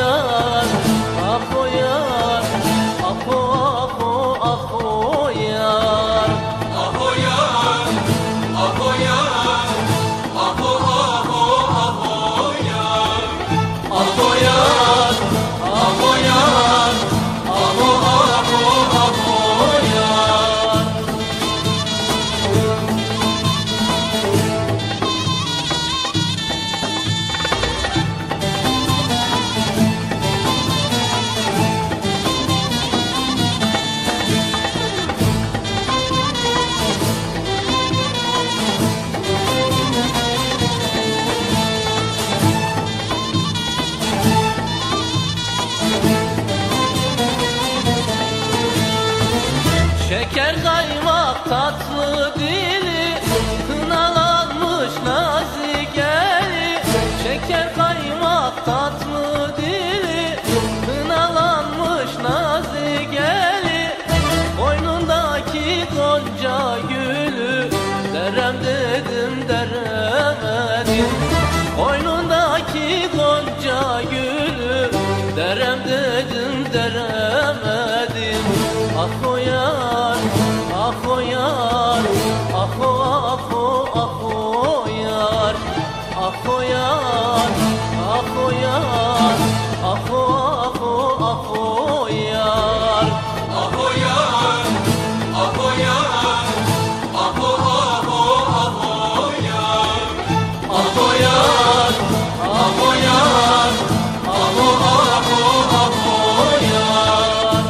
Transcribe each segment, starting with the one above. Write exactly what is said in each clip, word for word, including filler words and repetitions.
yar, ah o yar, ah o ah o ah o yar. Ah o yar, ah o yar, ah o ah o ah o yar. Ah o yar, ah o yar, ah o ah o ah o yar. Şeker kaymak tatlı dili, kınalanmış nazik eli. Şeker kaymak tatlı dili, kınalanmış nazik eli. Boynundaki gonca gülü, derem dedim deremedim. Boynundaki gonca gülü, derem dedim deremedim. Ah o yar, ah o yar, ah o ah o ah o yar. Ah o yar, ah o yar, ah o ah o ah o yar. Ah o yar, ah o yar, ah o ah o ah o yar. Ah o yar, ah o yar, ah o ah o ah o yar.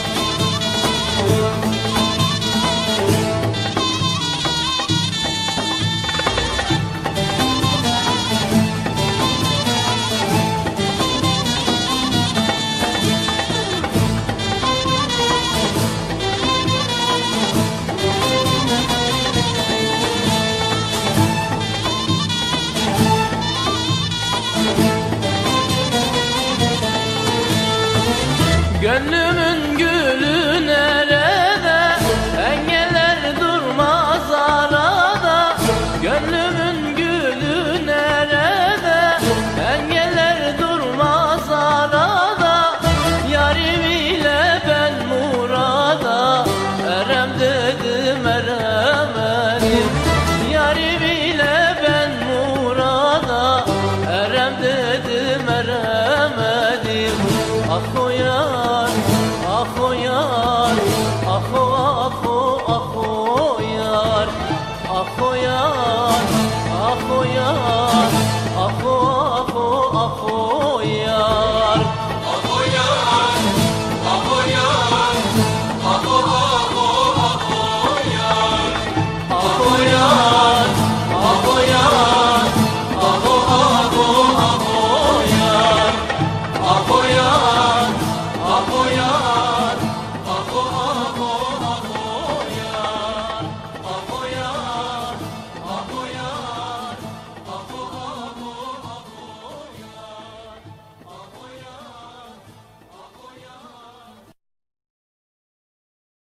Gönlümün gülü nerede? Engeller durmaz arada. Gönlümün gülü nerede? Engeller durmaz arada. Yarim ile ben murada, erem dedim eremedim. Yarim ile ben murada, erem dedim eremedim. Ah o yar, ah o yar, ah o ah o ah o yar. Ah o yar, ah o yar, ah o ah o ah o